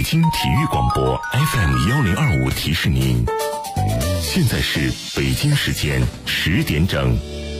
北京体育广播 FM1025提示您，现在是北京时间10点整。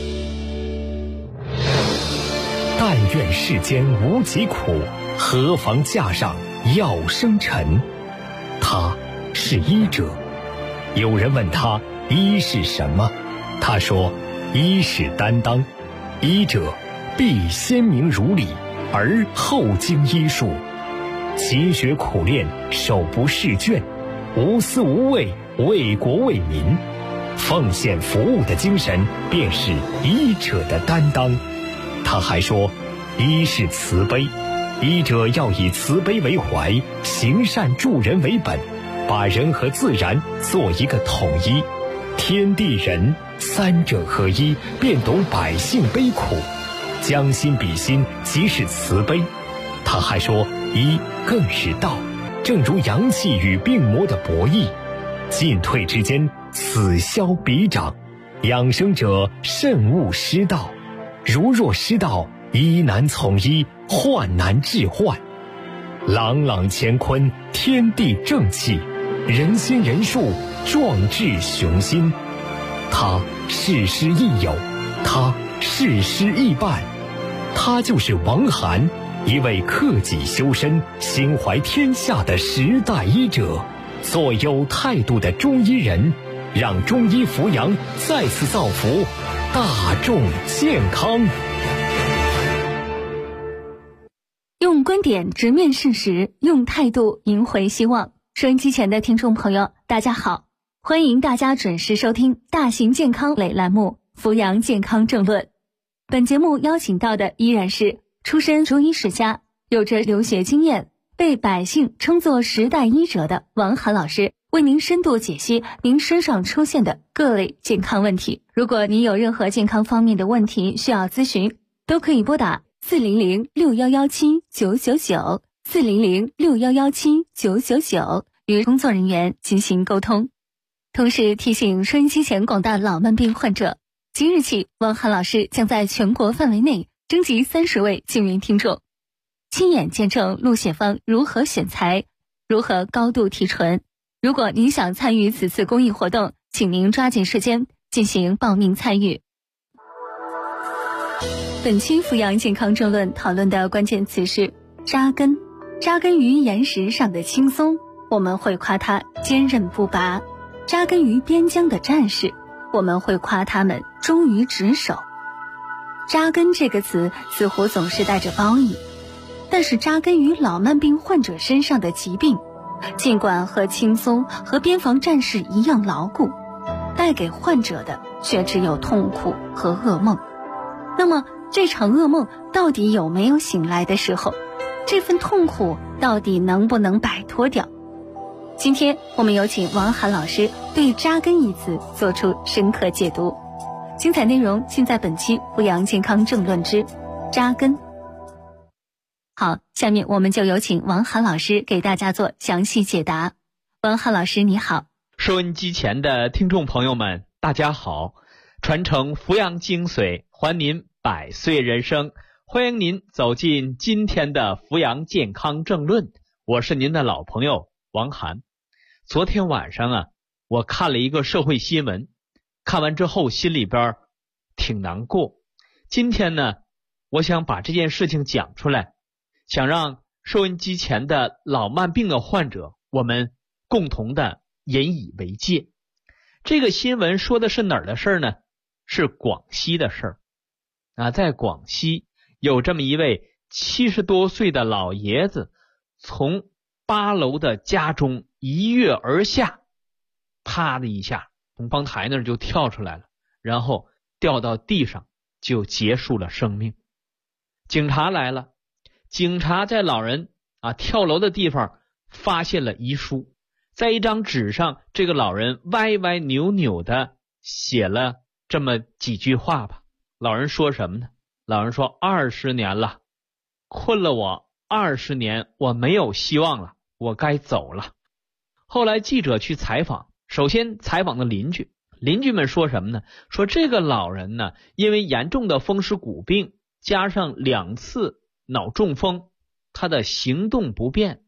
但愿世间无疾苦，何妨架上药生尘。他是医者。有人问他医是什么，他说医是担当，医者必先明如理，而后经医术，勤学苦练，手不释卷，无私无畏，为国为民，奉献服务的精神便是医者的担当。他还说医是慈悲，医者要以慈悲为怀，行善助人为本，把人和自然做一个统一，天地人三者合一，便懂百姓悲苦，将心比心，即是慈悲。他还说医更是道，正如阳气与病魔的博弈，进退之间，此消彼长，养生者慎勿失道，如若失道，医难从医，患难治患。朗朗乾坤，天地正气，人心人术，壮志雄心。他事师亦友，他事师亦伴，他就是王涵，一位克己修身、心怀天下的时代医者，做有态度的中医人，让中医扶阳再次造福大众健康。 用观点直面事实，用态度赢回希望。收音机前的听众朋友，大家好，欢迎大家准时收听大型健康类栏目《扶阳健康政论》。本节目邀请到的依然是出身中医世家，有着留学经验，被百姓称作时代医者的王涵老师，为您深度解析您身上出现的各类健康问题。如果您有任何健康方面的问题需要咨询，都可以拨打400-6117-999 400-6117-999与工作人员进行沟通。同时提醒收音机前广大老慢病患者，即日起王涵老师将在全国范围内征集30位幸运听众，亲眼见证陆显芳如何选材，如何高度提纯。如果您想参与此次公益活动，请您抓紧时间进行报名参与。本期扶阳健康政论讨论的关键词是扎根。扎根于岩石上的青松，我们会夸它坚韧不拔；扎根于边疆的战士，我们会夸他们忠于职守。扎根这个词似乎总是带着褒义，但是扎根于老慢病患者身上的疾病，尽管和青松和边防战士一样牢固，带给患者的却只有痛苦和噩梦。那么这场噩梦到底有没有醒来的时候？这份痛苦到底能不能摆脱掉？今天我们有请王涵老师对扎根一词做出深刻解读。精彩内容尽在本期扶阳健康政论之扎根。好，下面我们就有请王涵老师给大家做详细解答。王涵老师你好。 收音机前的听众朋友们大家好，传承扶阳精髓，还您百岁人生，欢迎您走进今天的扶阳健康政论，我是您的老朋友王涵。昨天晚上我看了一个社会新闻，看完之后心里边挺难过。今天呢，我想把这件事情讲出来，想让收音机前的老慢病的患者，我们共同的引以为戒。这个新闻说的是哪儿的事儿呢？是广西的事儿。在广西有这么一位70多岁的老爷子，从8楼的家中一跃而下，啪的一下从窗台那儿就跳出来了，然后掉到地上，就结束了生命。警察来了，警察在老人跳楼的地方发现了遗书，在一张纸上，这个老人歪歪扭扭的写了这么几句话吧。老人说什么呢？老人说20年了，困了我20年，我没有希望了，我该走了。后来记者去采访，首先采访的邻居们说什么呢？说这个老人呢，因为严重的风湿骨病加上2次脑中风，他的行动不便，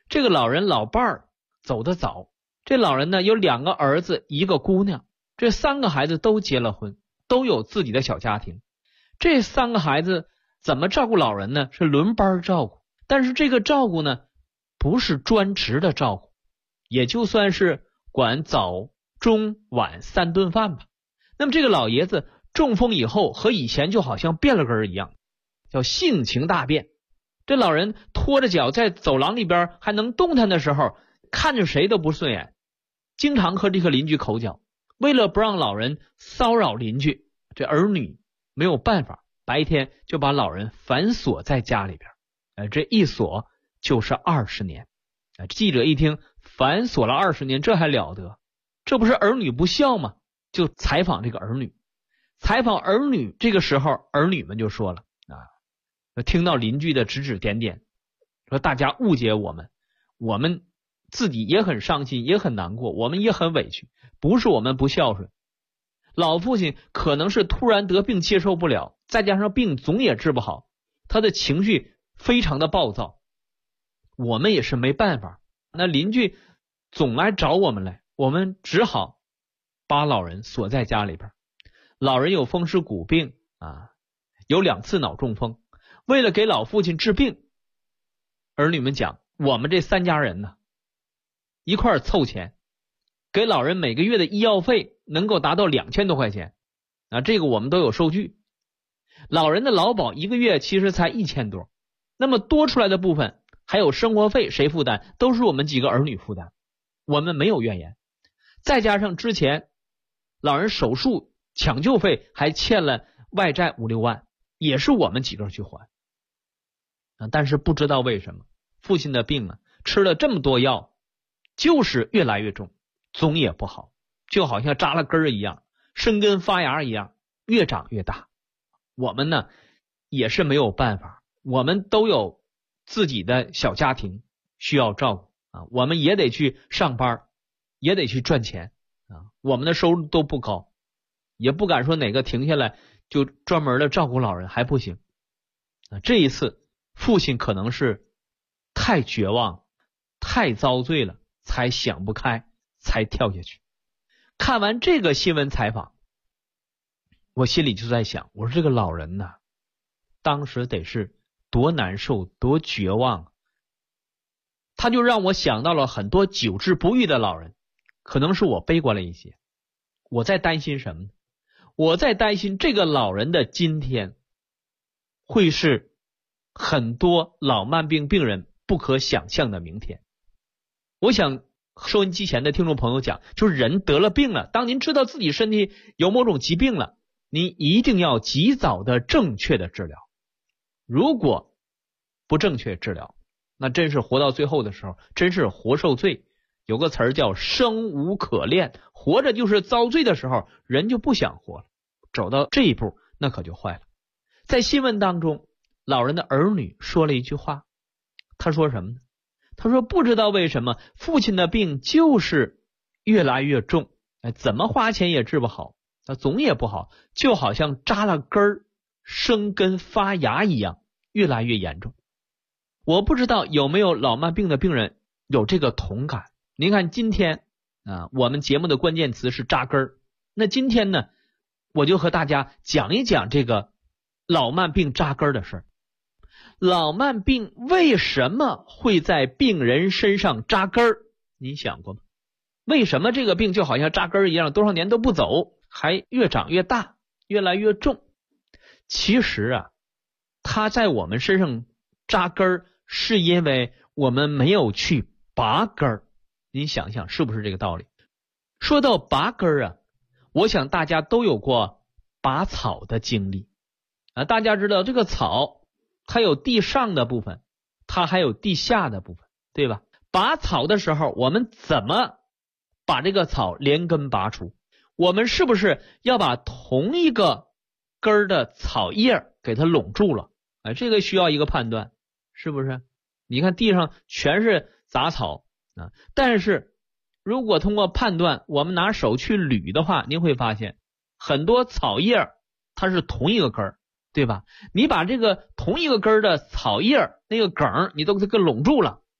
这个老人老伴儿走得早，这老人呢有2个儿子1个姑娘，这3个孩子都结了婚，都有自己的小家庭。这3个孩子怎么照顾老人呢？是轮班照顾，但是这个照顾呢不是专职的照顾，也就算是管早中晚3顿饭吧。那么这个老爷子中风以后和以前就好像变了根一样，叫性情大变。这老人拖着脚在走廊里边还能动弹的时候，看着谁都不顺眼，经常和这个邻居口角。为了不让老人骚扰邻居，这儿女没有办法，白天就把老人反锁在家里边。这一锁就是20年。记者一听反锁了20年，这还了得？这不是儿女不孝吗？就采访这个儿女。采访儿女，这个时候儿女们就说了听到邻居的指指点点，说大家误解我们，我们自己也很伤心，也很难过，我们也很委屈，不是我们不孝顺。老父亲可能是突然得病接受不了，再加上病总也治不好，他的情绪非常的暴躁，我们也是没办法。那邻居总来找我们来，我们只好把老人锁在家里边。老人有风湿骨病有2次脑中风。为了给老父亲治病，儿女们讲，我们这3家人呢一块儿凑钱，给老人每个月的医药费能够达到2000多块钱这个我们都有收据。老人的劳保1个月其实才1000多，那么多出来的部分还有生活费谁负担？都是我们几个儿女负担，我们没有怨言。再加上之前老人手术抢救费还欠了外债5、6万，也是我们几个去还但是不知道为什么父亲的病吃了这么多药，就是越来越重，总也不好，就好像扎了根儿一样，生根发芽一样，越长越大。我们呢也是没有办法，我们都有自己的小家庭需要照顾我们也得去上班，也得去赚钱我们的收入都不高，也不敢说哪个停下来就专门的照顾老人还不行这一次父亲可能是太绝望太遭罪了，才想不开才跳下去。看完这个新闻采访，我心里就在想，我说这个老人当时得是多难受多绝望他就让我想到了很多久治不愈的老人。可能是我悲观了一些，我在担心什么呢？我在担心这个老人的今天会是很多老慢病病人不可想象的明天。我想收音机前的听众朋友讲，就是人得了病了，当您知道自己身体有某种疾病了，您一定要及早的正确的治疗。如果不正确治疗，那真是活到最后的时候真是活受罪。有个词儿叫生无可恋，活着就是遭罪的时候，人就不想活了，走到这一步那可就坏了。在新闻当中，老人的儿女说了一句话，他说什么呢？他说不知道为什么父亲的病就是越来越重，怎么花钱也治不好，总也不好，就好像扎了根儿生根发芽一样，越来越严重。我不知道有没有老慢病的病人有这个同感。您看今天我们节目的关键词是扎根儿，那今天呢我就和大家讲一讲这个老慢病扎根的事儿。老慢病为什么会在病人身上扎根儿？您想过吗？为什么这个病就好像扎根儿一样，多少年都不走，还越长越大，越来越重？其实它在我们身上扎根儿，是因为我们没有去拔根儿。您想想是不是这个道理？说到拔根儿我想大家都有过拔草的经历大家知道这个草它有地上的部分，它还有地下的部分，对吧？拔草的时候我们怎么把这个草连根拔除？我们是不是要把同一个根儿的草叶给它拢住了？这个需要一个判断，是不是？你看地上全是杂草但是如果通过判断我们拿手去捋的话，您会发现很多草叶它是同一个根儿，对吧？你把这个同一个根儿的草叶那个梗你都给它拢住了，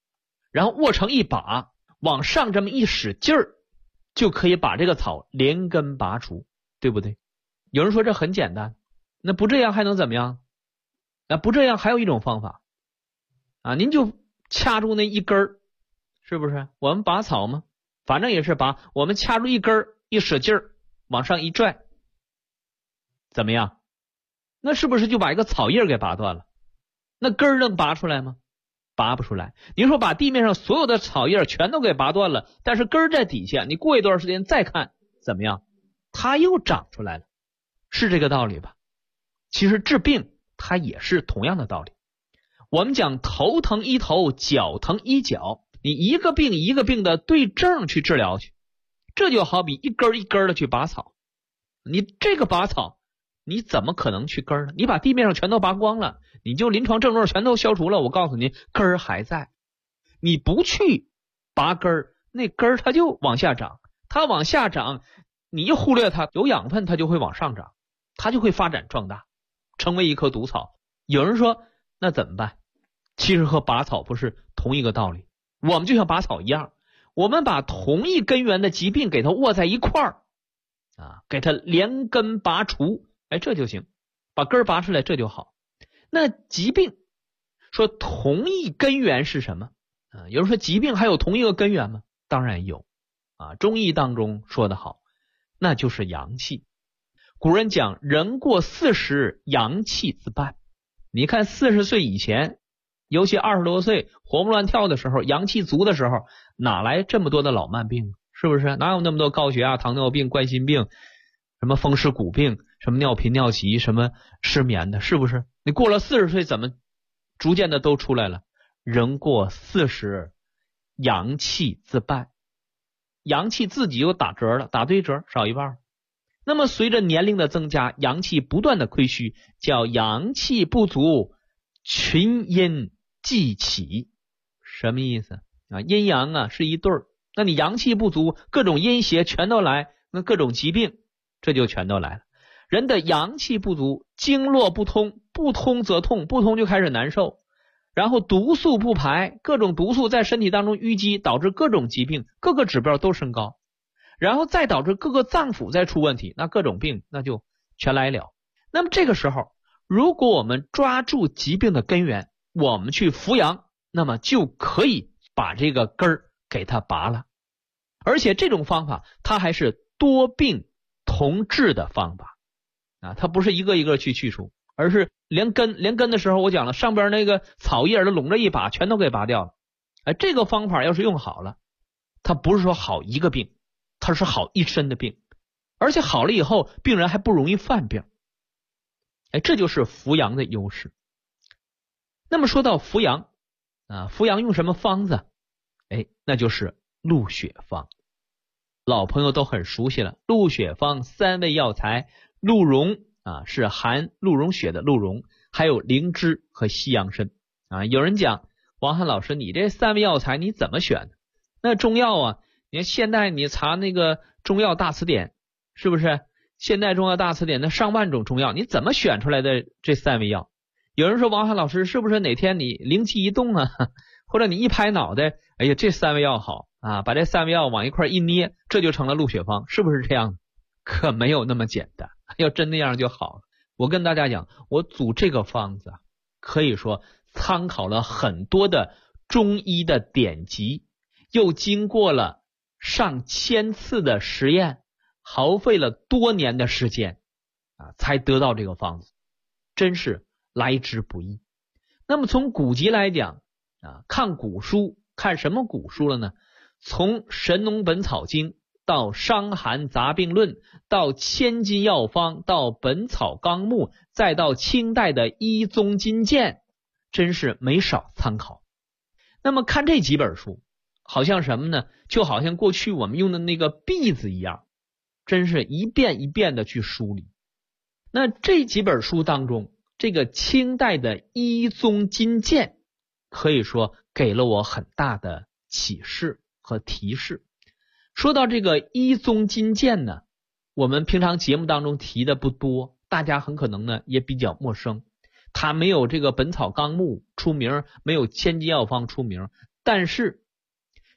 然后握成一把，往上这么一使劲儿，就可以把这个草连根拔除，对不对？有人说这很简单，那不这样还能怎么样？不这样还有一种方法您就掐住那一根儿，是不是？我们拔草嘛，反正也是拔，我们掐住一根儿，一使劲儿往上一拽，怎么样？那是不是就把一个草叶给拔断了？那根儿能拔出来吗？拔不出来。你说把地面上所有的草叶全都给拔断了，但是根儿在底下，你过一段时间再看怎么样？它又长出来了，是这个道理吧？其实治病它也是同样的道理。我们讲头疼医头，脚疼医脚，你一个病一个病的对症去治疗去，这就好比一根一根的去拔草。你这个拔草你怎么可能去根呢？你把地面上全都拔光了，你就临床症状全都消除了，我告诉你根儿还在。你不去拔根儿，那根儿它就往下长，它往下长，你一忽略它，有养分它就会往上长，它就会发展壮大，成为一棵毒草。有人说那怎么办？其实和拔草不是同一个道理。我们就像拔草一样，我们把同一根源的疾病给它握在一块儿给它连根拔除，这就行，把根儿拔出来，这就好。那疾病说同一根源是什么有人说疾病还有同一个根源吗？当然有中医当中说得好，那就是阳气。古人讲人过40，阳气自半。你看40岁以前，尤其20多岁活蹦乱跳的时候，阳气足的时候，哪来这么多的老慢病？是不是？哪有那么多高血压、糖尿病、冠心病，什么风湿骨病，什么尿频尿急，什么失眠的，是不是？你过了40岁怎么逐渐的都出来了？人过40，阳气自半，阳气自己又打折了，打对折，少一半。那么随着年龄的增加，阳气不断的亏虚，叫阳气不足，群阴既起。什么意思阴阳是一对儿，那你阳气不足，各种阴邪全都来，那各种疾病这就全都来了。人的阳气不足，经络不通，不通则痛，不通就开始难受，然后毒素不排，各种毒素在身体当中淤积，导致各种疾病，各个指标都升高，然后再导致各个脏腑再出问题，那各种病那就全来了。那么这个时候，如果我们抓住疾病的根源，我们去扶阳，那么就可以把这个根儿给它拔了。而且这种方法它还是多病同治的方法它不是一个一个去除，而是连根的时候我讲了，上边那个草叶都拢着一把全都给拔掉了。这个方法要是用好了，它不是说好一个病，它是好一身的病，而且好了以后病人还不容易犯病。这就是扶阳的优势。那么说到扶阳扶阳用什么方子那就是鹿血方。老朋友都很熟悉了，鹿血方3味药材，鹿茸是含鹿茸血的鹿茸，还有灵芝和西洋参有人讲王翰老师，你这3味药材你怎么选的？那中药你看现代你查那个中药大词典，是不是现代中药大词典那上万种中药，你怎么选出来的这3味药？有人说王翰老师，是不是哪天你灵机一动或者你一拍脑袋，哎呀这3味药好把这3味药往一块一捏，这就成了鹿血方，是不是这样的？可没有那么简单，要真那样就好了。我跟大家讲，我组这个方子可以说参考了很多的中医的典籍，又经过了上千次的实验，耗费了多年的时间才得到这个方子，真是来之不易。那么从古籍来讲看古书，看什么古书了呢？从《神农本草经》到《伤寒杂病论》，到《千金药方》，到《本草纲目》，再到清代的《医宗金鉴》，真是没少参考。那么看这几本书，好像什么呢？就好像过去我们用的那个篦子一样，真是一遍一遍的去梳理。那这几本书当中，这个清代的《医宗金鉴》可以说给了我很大的启示和提示。说到这个《医宗金鉴》呢，我们平常节目当中提的不多，大家很可能呢也比较陌生。它没有这个《本草纲目》出名，没有《千金药方》出名，但是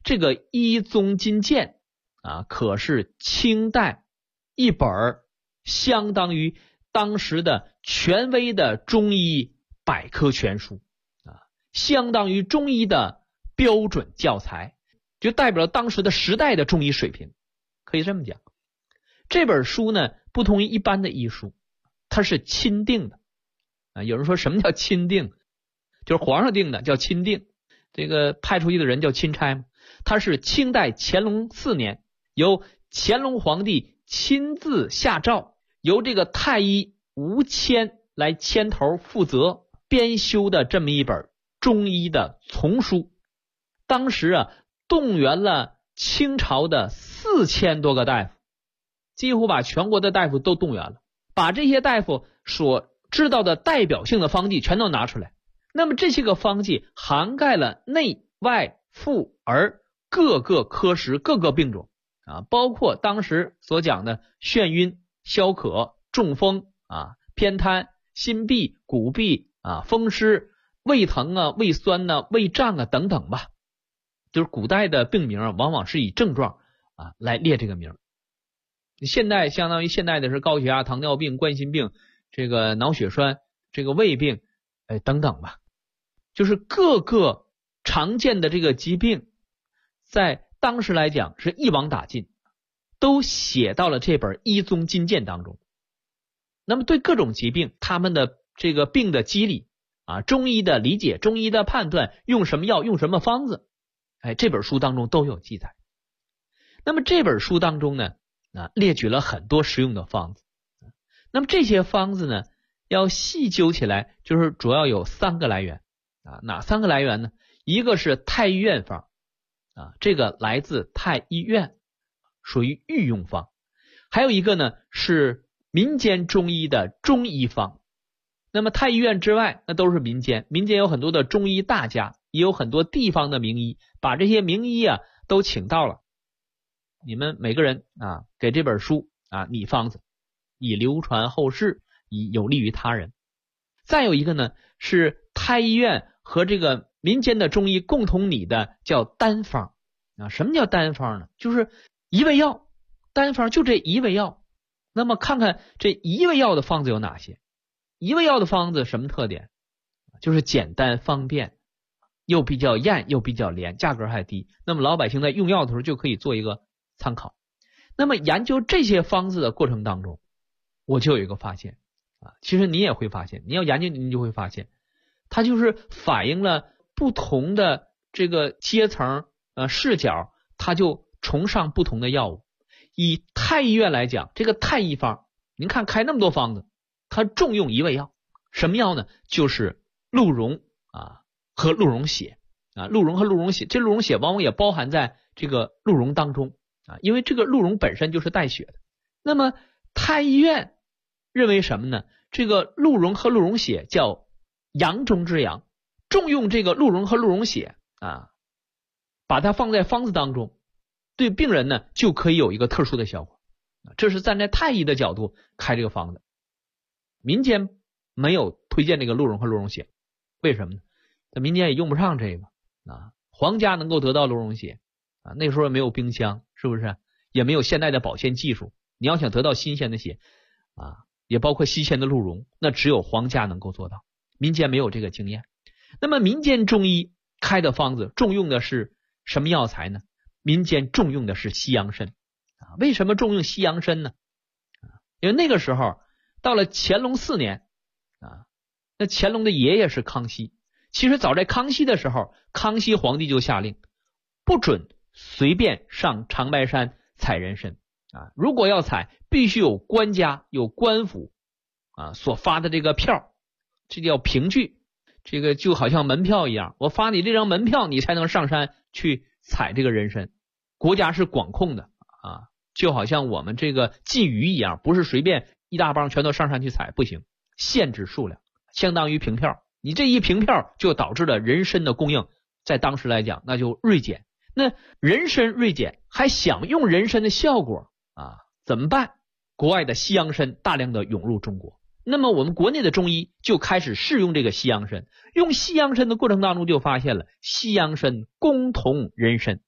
这个《医宗金鉴》可是清代一本相当于当时的权威的中医百科全书相当于中医的标准教材，就代表了当时的时代的中医水平，可以这么讲。这本书呢，不同于一般的医书，它是钦定的有人说什么叫钦定？就是皇上定的叫钦定，这个派出去的人叫钦差嘛。它是清代乾隆4年由乾隆皇帝亲自下诏，由这个太医吴谦来牵头负责编修的这么一本中医的丛书。当时动员了清朝的4000多个大夫，几乎把全国的大夫都动员了，把这些大夫所知道的代表性的方剂全都拿出来。那么这些个方剂涵盖了内外妇儿各个科室各个病种包括当时所讲的眩晕、消渴、中风偏瘫、心痹、骨痹风湿、胃疼胃酸胃胀等等吧。就是古代的病名往往是以症状来列这个名。现代相当于现代的是高血压、糖尿病、冠心病、这个脑血栓、这个胃病等等吧。就是各个常见的这个疾病在当时来讲是一网打尽，都写到了这本《医宗金鉴》当中。那么对各种疾病他们的这个病的机理中医的理解、中医的判断，用什么药、用什么方子这本书当中都有记载。那么这本书当中呢列举了很多实用的方子。那么这些方子呢要细究起来，就是主要有3个来源哪3个来源呢？一个是太医院方这个来自太医院，属于御用方。还有一个呢是民间中医的中医方。那么太医院之外那都是民间，民间有很多的中医大家，也有很多地方的名医，把这些名医都请到了，你们每个人给这本书拟方子，以流传后世，以有利于他人。再有一个呢是太医院和这个民间的中医共同拟的叫单方什么叫单方呢？就是一味药，单方就这一味药。那么看看这一味药的方子有哪些。一味药的方子什么特点？就是简单方便，又比较艳又比较廉，价格还低。那么老百姓在用药的时候就可以做一个参考。那么研究这些方子的过程当中，我就有一个发现其实你也会发现，你要研究你就会发现，它就是反映了不同的这个阶层视角，它就崇尚不同的药物。以太医院来讲，这个太医方您看开那么多方子，它重用一味药，什么药呢？就是鹿茸和鹿茸血鹿茸和鹿茸血，这鹿茸血往往也包含在这个鹿茸当中因为这个鹿茸本身就是带血的。那么太医院认为什么呢？这个鹿茸和鹿茸血叫阳中之阳，重用这个鹿茸和鹿茸血把它放在方子当中，对病人呢就可以有一个特殊的效果。这是站在太医的角度开这个方子。民间没有推荐这个鹿茸和鹿茸血，为什么呢？在民间也用不上这个皇家能够得到鹿茸血那时候也没有冰箱，是不是？也没有现代的保鲜技术，你要想得到新鲜的血也包括新鲜的鹿茸，那只有皇家能够做到，民间没有这个经验。那么民间中医开的方子重用的是什么药材呢？民间重用的是西洋参为什么重用西洋参呢？因为那个时候到了乾隆4年那乾隆的爷爷是康熙。其实早在康熙的时候，康熙皇帝就下令不准随便上长白山采人参如果要采，必须有官家有官府所发的这个票，这叫凭据，这个就好像门票一样，我发你这张门票，你才能上山去采这个人参。国家是管控的就好像我们这个鲫鱼一样，不是随便一大帮全都上山去采，不行，限制数量，相当于凭票。你这一凭票就导致了人参的供应在当时来讲那就锐减。那人参锐减，还想用人参的效果怎么办？国外的西洋参大量的涌入中国，那么我们国内的中医就开始试用这个西洋参。用西洋参的过程当中就发现了西洋参攻同人参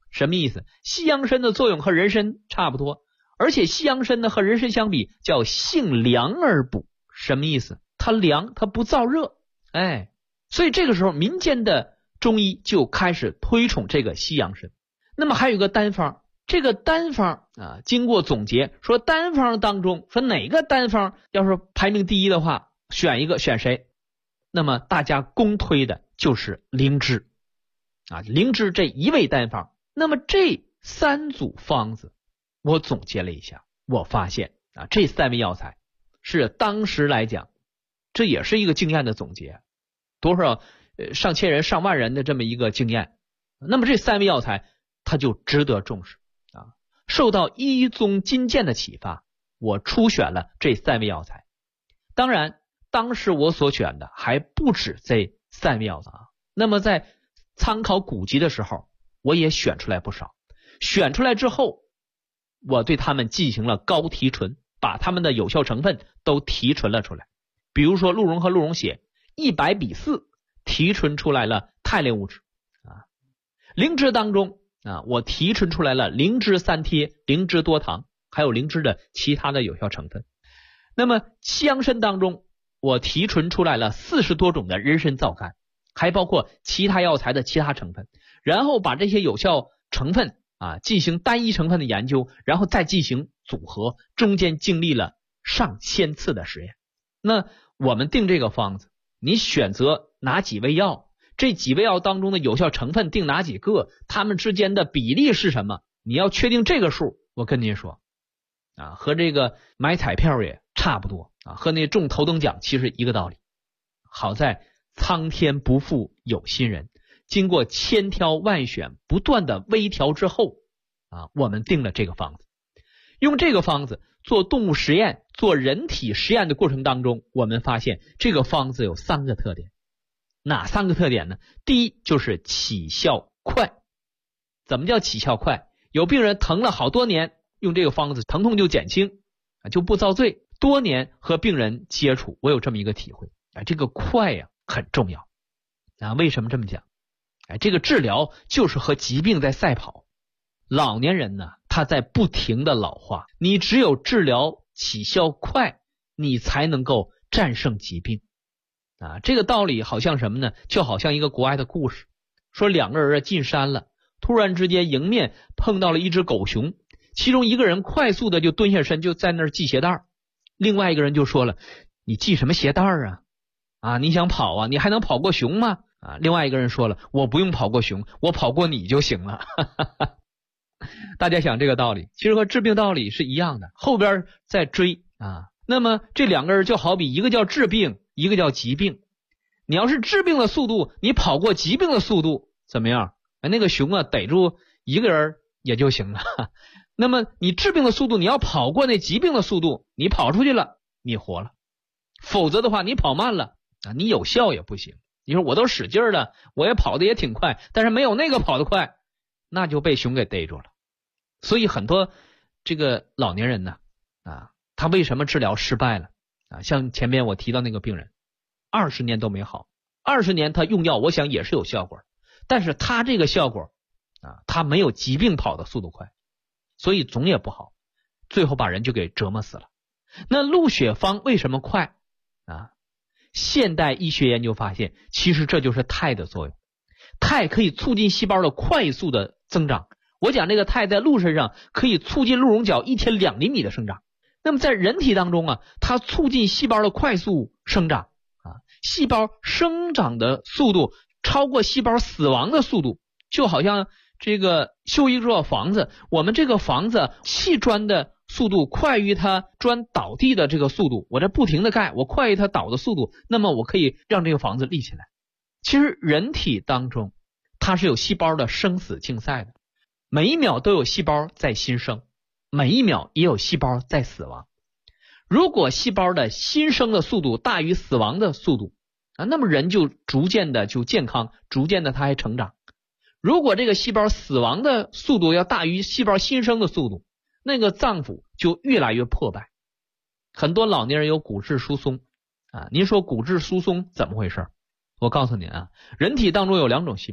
什么意思？西洋参的作用和人参差不多，而且西洋参呢和人参相比叫性凉而补。什么意思？它凉，它不燥热。所以这个时候民间的中医就开始推崇这个西洋参。那么还有一个单方，这个单方经过总结说单方当中说哪个单方要是排名第一的话，选一个选谁？那么大家公推的就是灵芝灵芝这一味单方。那么这3组方子我总结了一下，我发现这3味药材是当时来讲，这也是一个经验的总结，多少上千人上万人的这么一个经验。那么这3味药材它就值得重视受到一宗金鉴的启发，我初选了这3味药材。当然当时我所选的还不止这3味药材那么在参考古籍的时候我也选出来不少，选出来之后我对它们进行了高提纯，把它们的有效成分都提纯了出来。比如说鹿茸和鹿茸血100比4提纯出来了肽类物质灵芝当中我提纯出来了灵芝3萜、灵芝多糖，还有灵芝的其他的有效成分。那么西洋参当中我提纯出来了40多种的人参皂苷，还包括其他药材的其他成分，然后把这些有效成分进行单一成分的研究，然后再进行组合，中间经历了上千次的实验。那我们定这个方子，你选择哪几味药，这几味药当中的有效成分定哪几个，它们之间的比例是什么，你要确定这个数。我跟您说和这个买彩票也差不多和那中头等奖其实一个道理。好在苍天不负有心人，经过千挑万选不断的微调之后我们定了这个方子。用这个方子做动物实验，做人体实验的过程当中，我们发现这个方子有3个特点。哪3个特点呢？第一就是起效快。怎么叫起效快？有病人疼了好多年，用这个方子疼痛就减轻就不遭罪。多年和病人接触，我有这么一个体会这个快很重要为什么这么讲？这个治疗就是和疾病在赛跑。老年人呢，他在不停的老化，你只有治疗起效快，你才能够战胜疾病这个道理好像什么呢？就好像一个国外的故事，说2个人进山了，突然之间迎面碰到了一只狗熊，其中一个人快速的就蹲下身，就在那儿系鞋带，另外一个人就说了，你系什么鞋带你想跑你还能跑过熊吗？另外一个人说了，我不用跑过熊，我跑过你就行了大家想这个道理其实和治病道理是一样的，后边再追那么这2个人就好比一个叫治病，一个叫疾病。你要是治病的速度，你跑过疾病的速度怎么样？那个熊逮住一个人也就行了那么你治病的速度，你要跑过那疾病的速度，你跑出去了你活了，否则的话你跑慢了你有效也不行。你说我都使劲了，我也跑得也挺快，但是没有那个跑得快，那就被熊给逮住了。所以很多这个老年人呢他为什么治疗失败了像前面我提到那个病人20年都没好，20年他用药我想也是有效果，但是他这个效果他没有疾病跑的速度快，所以总也不好，最后把人就给折磨死了。那鹿血方为什么快现代医学研究发现，其实这就是肽的作用。肽可以促进细胞的快速的增长，我讲这个肽在鹿身上可以促进鹿茸角1天2厘米的生长。那么在人体当中它促进细胞的快速生长细胞生长的速度超过细胞死亡的速度，就好像这个修一座房子，我们这个房子砌砖的速度快于它砖倒地的这个速度，我这不停的盖，我快于它倒的速度，那么我可以让这个房子立起来。其实人体当中它是有细胞的生死竞赛的，每一秒都有细胞在新生，每一秒也有细胞在死亡。如果细胞的新生的速度大于死亡的速度那么人就逐渐的就健康，逐渐的它还成长。如果这个细胞死亡的速度要大于细胞新生的速度，那个脏腑就越来越破败。很多老年人有骨质疏松您说骨质疏松怎么回事？我告诉您人体当中有2种细胞，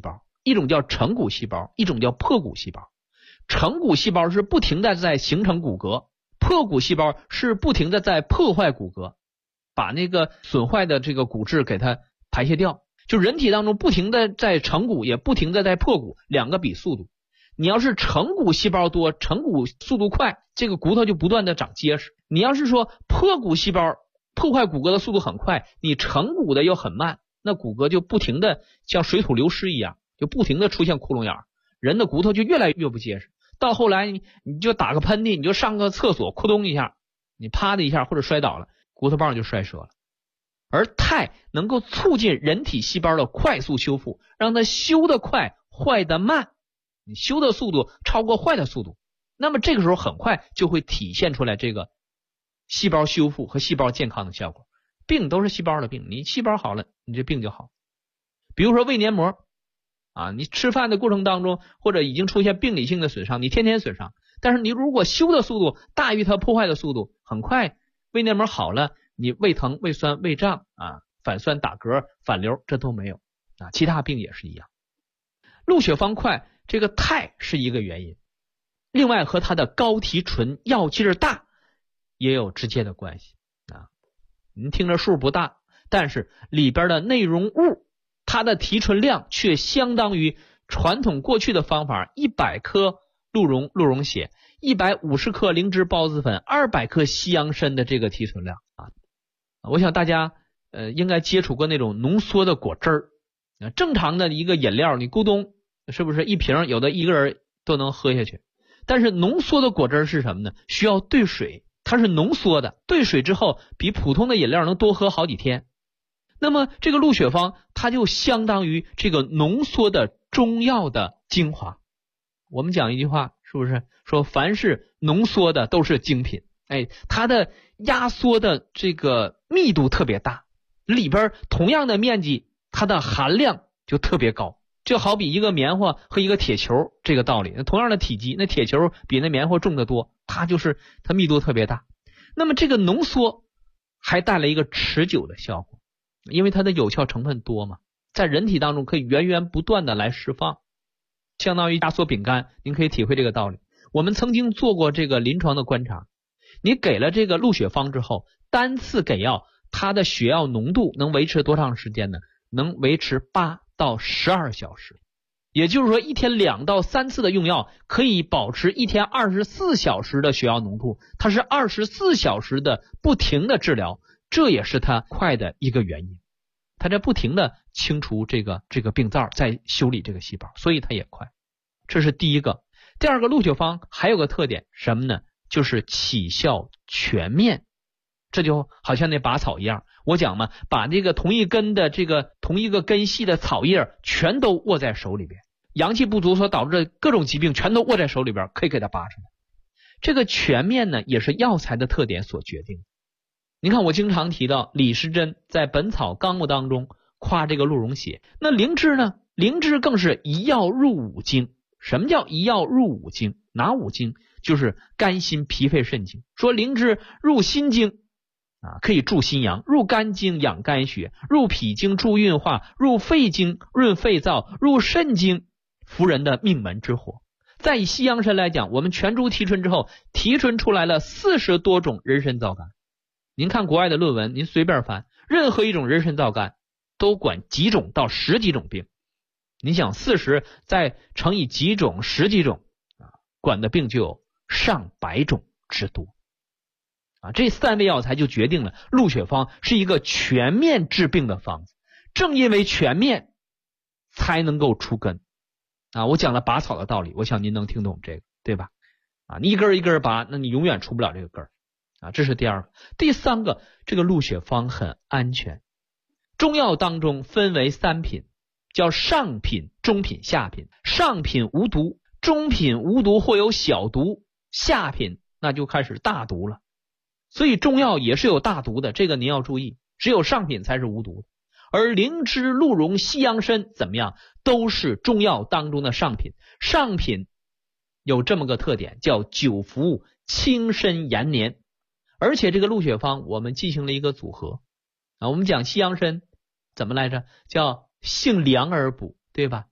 一种叫成骨细胞，一种叫破骨细胞。成骨细胞是不停的在形成骨骼，破骨细胞是不停的在破坏骨骼，把那个损坏的这个骨质给它排泄掉。就人体当中不停的在成骨，也不停的在破骨，两个比速度。你要是成骨细胞多，成骨速度快，这个骨头就不断的长结实。你要是说破骨细胞破坏骨骼的速度很快，你成骨的又很慢，那骨骼就不停的像水土流失一样，就不停的出现窟窿眼，人的骨头就越来越不结实。到后来你就打个喷嚏，你就上个厕所，咕咚一下，你啪的一下或者摔倒了，骨头棒就摔折了。而肽能够促进人体细胞的快速修复，让它修得快，坏得慢，你修的速度超过坏的速度，那么这个时候很快就会体现出来这个细胞修复和细胞健康的效果。病都是细胞的病，你细胞好了，你这病就好。比如说胃黏膜啊，你吃饭的过程当中或者已经出现病理性的损伤，你天天损伤，但是你如果修的速度大于它破坏的速度，很快胃黏膜好了，你胃疼、胃酸、胃胀啊、反酸、打嗝、反流这都没有啊，其他病也是一样。入血方快，这个肽是一个原因，另外和它的高提纯、药劲儿大也有直接的关系啊。您听着数不大，但是里边的内容物它的提纯量却相当于传统过去的方法100克鹿茸血、150克灵芝孢子粉、200克西洋参的这个提纯量啊。我想大家应该接触过那种浓缩的果汁儿，正常的一个饮料你咕咚是不是一瓶有的一个人都能喝下去，但是浓缩的果汁是什么呢？需要兑水，它是浓缩的，兑水之后比普通的饮料能多喝好几天。那么这个鹿血方它就相当于这个浓缩的中药的精华。我们讲一句话是不是说凡是浓缩的都是精品，它的压缩的这个密度特别大，里边同样的面积它的含量就特别高，就好比一个棉花和一个铁球这个道理，同样的体积，那铁球比那棉花重得多，它密度特别大。那么这个浓缩还带来一个持久的效果，因为它的有效成分多嘛，在人体当中可以源源不断的来释放，相当于压缩饼干，您可以体会这个道理。我们曾经做过这个临床的观察，你给了这个鹿血方之后，单次给药，它的血药浓度能维持多长时间呢？能维持8到12小时。也就是说，一天2到3次的用药，可以保持一天24小时的血药浓度，它是24小时的不停的治疗，这也是它快的一个原因。它在不停的清除这个病灶，在修理这个细胞，所以它也快。这是第一个。第二个，鹿血方还有个特点什么呢？就是起效全面。这就好像那拔草一样，我讲嘛，把这个同一根的这个同一个根系的草叶全都握在手里边，阳气不足所导致的各种疾病全都握在手里边，可以给它拔出来。这个全面呢，也是药材的特点所决定。您看我经常提到李时珍在《本草纲目》当中夸这个鹿茸血，那灵芝呢？灵芝更是一药入5经。什么叫一药入5经？哪5经？就是肝心脾肺肾经。说灵芝入心经可以助心阳，入肝经养肝血，入脾经助运化，入肺经润肺燥，入肾经扶人的命门之火。再以西洋参来讲，我们全株提纯之后，提纯出来了40多种人参皂苷。您看国外的论文，您随便翻，任何一种人参皂苷都管几种到10几种病。你想40再乘以几种10几种管的病就有上百种之多。这3味药材就决定了鹿血方是一个全面治病的方子。正因为全面才能够除根我讲了拔草的道理，我想您能听懂这个，对吧？你一根一根拔，那你永远除不了这个根这是第二个。第三个，这个鹿血方很安全。中药当中分为3品，叫上品、中品、下品。上品无毒，中品无毒或有小毒，下品那就开始大毒了。所以中药也是有大毒的，这个您要注意，只有上品才是无毒的。而灵芝、鹿茸、西洋参怎么样，都是中药当中的上品。上品有这么个特点，叫久服轻身延年。而且这个鹿血方我们进行了一个组合我们讲西洋参怎么来着？叫性凉而补，对吧？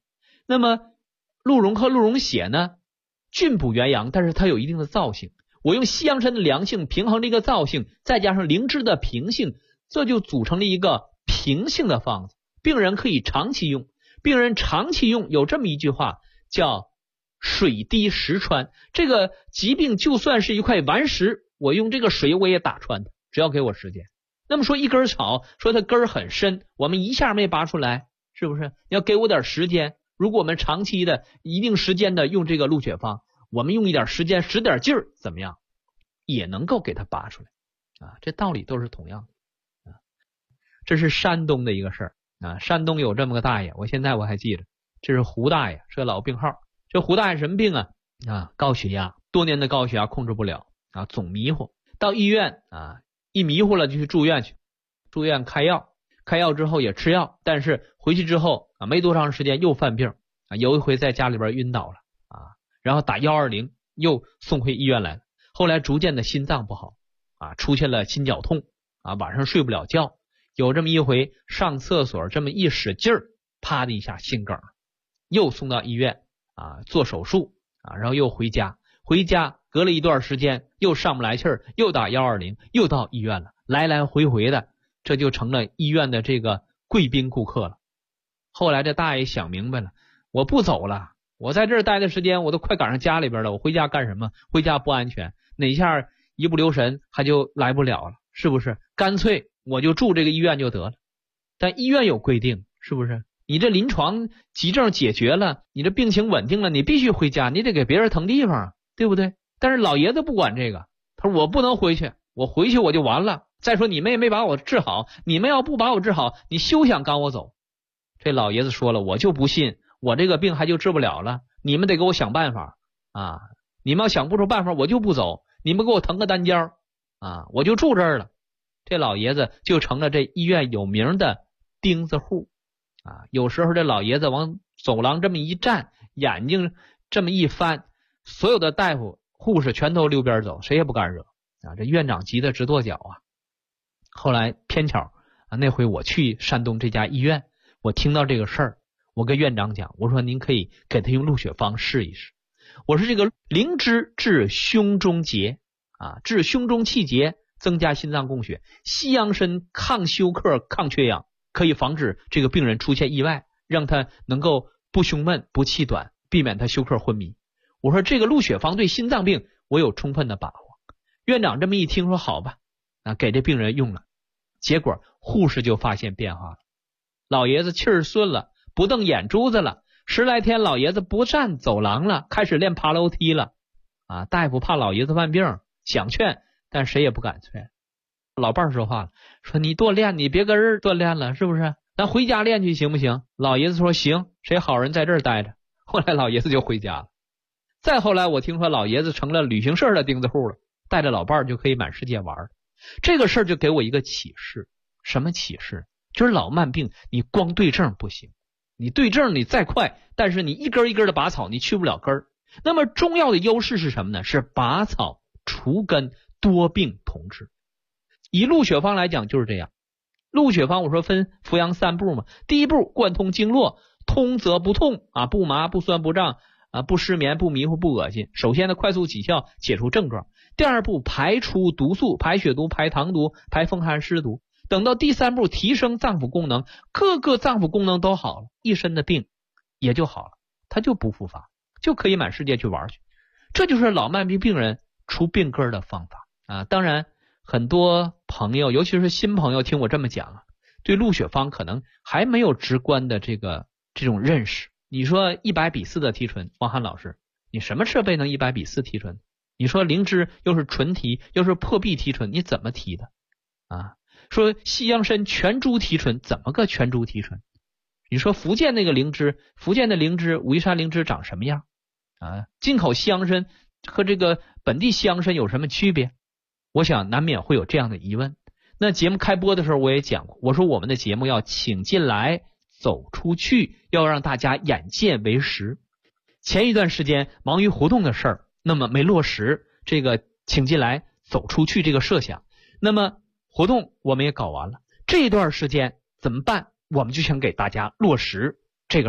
那么鹿茸和鹿茸血呢，菌补元阳，但是它有一定的燥性。我用西洋参的凉性平衡这个燥性，再加上灵芝的平性，这就组成了一个平性的方子，病人可以长期用。病人长期用有这么一句话叫水滴石穿，这个疾病就算是一块顽石，我用这个水我也打穿它，只要给我时间。那么说一根草，说它根儿很深，我们一下没拔出来，是不是？要给我点时间。如果我们长期的一定时间的用这个鹿血方，我们用一点时间使点劲儿，怎么样也能够给它拔出来啊？这道理都是同样的啊。这是山东的一个事儿啊，山东有这么个大爷，我现在我还记着，这是胡大爷，是个老病号。这胡大爷什么病啊？高血压，多年的高血压控制不了啊，总迷糊。到医院啊，一迷糊了就去住院去，住院开药，开药之后也吃药，但是回去之后啊，没多长时间又犯病啊，有一回在家里边晕倒了啊，然后打120又送回医院来了。后来逐渐的心脏不好啊，出现了心绞痛啊，晚上睡不了觉。有这么一回上厕所这么一使劲儿，啪的一下心梗，又送到医院啊做手术啊，然后又回家隔了一段时间又上不来气儿，又打120，又到医院了，来来回回的，这就成了医院的这个贵宾顾客了。后来这大爷想明白了，我不走了，我在这儿待的时间我都快赶上家里边了，我回家干什么？回家不安全，哪下一不留神他就来不了了，是不是？干脆我就住这个医院就得了。但医院有规定，是不是？你这临床急症解决了，你这病情稳定了，你必须回家，你得给别人腾地方，对不对？但是老爷子不管这个，他说我不能回去，我回去我就完了。再说你们也没把我治好，你们要不把我治好，你休想赶我走。这老爷子说了，我就不信我这个病还就治不了了，你们得给我想办法啊！你们要想不出办法，我就不走，你们给我腾个单间啊，我就住这儿了。这老爷子就成了这医院有名的钉子户啊！有时候这老爷子往走廊这么一站，眼睛这么一翻，所有的大夫护士全都溜边走，谁也不敢惹啊！这院长急得直跺脚啊！后来偏巧啊，那回我去山东这家医院，我听到这个事儿，我跟院长讲，我说您可以给他用鹿血方试一试。我说这个灵芝治胸中结啊，治胸中气结，增加心脏供血；西洋参抗休克、抗缺氧，可以防止这个病人出现意外，让他能够不胸闷、不气短，避免他休克昏迷。我说这个鹿血方对心脏病我有充分的把握。院长这么一听说好吧，给这病人用了，结果护士就发现变化了，老爷子气儿顺了，不瞪眼珠子了，10来天老爷子不站走廊了，开始练爬楼梯了啊！大夫怕老爷子犯病，想劝，但谁也不敢劝。老伴儿说话了，说你多练，你别跟人锻炼了，是不是？咱回家练去行不行？老爷子说行，谁好人在这儿待着。后来老爷子就回家了。再后来我听说老爷子成了旅行社的钉子户了，带着老伴儿就可以满世界玩。这个事儿就给我一个启示，什么启示？就是老慢病你光对症不行，你对症你再快，但是你一根一根的拔草你去不了根儿。那么中药的优势是什么呢？是拔草除根，多病同治。以鹿血方来讲就是这样。鹿血方我说分服阳3步嘛，第一步贯通经络，通则不痛啊，不麻不酸不胀啊，不失眠不迷糊不恶心。首先呢，快速起效，解除症状。第二步排出毒素，排血毒，排糖毒，排风寒湿毒。等到第3步提升脏腑功能，各个脏腑功能都好了，一身的病也就好了，他就不复发，就可以满世界去玩去。这就是老慢病病人除病根的方法啊！当然很多朋友尤其是新朋友听我这么讲对鹿血方可能还没有直观的这种认识。你说100:4的提纯，王涵老师你什么设备能100:4提纯？你说灵芝又是纯提又是破壁提纯，你怎么提的啊？说西洋参全株提纯，怎么个全株提纯？你说福建那个灵芝，福建的灵芝武夷山灵芝长什么样啊？进口西洋参和这个本地西洋参有什么区别？我想难免会有这样的疑问。那节目开播的时候我也讲过，我说我们的节目要请进来走出去，要让大家眼见为实。前一段时间忙于活动的事儿，那么没落实这个请进来走出去这个设想，那么活动我们也搞完了，这段时间怎么办？我们就想给大家落实这个事儿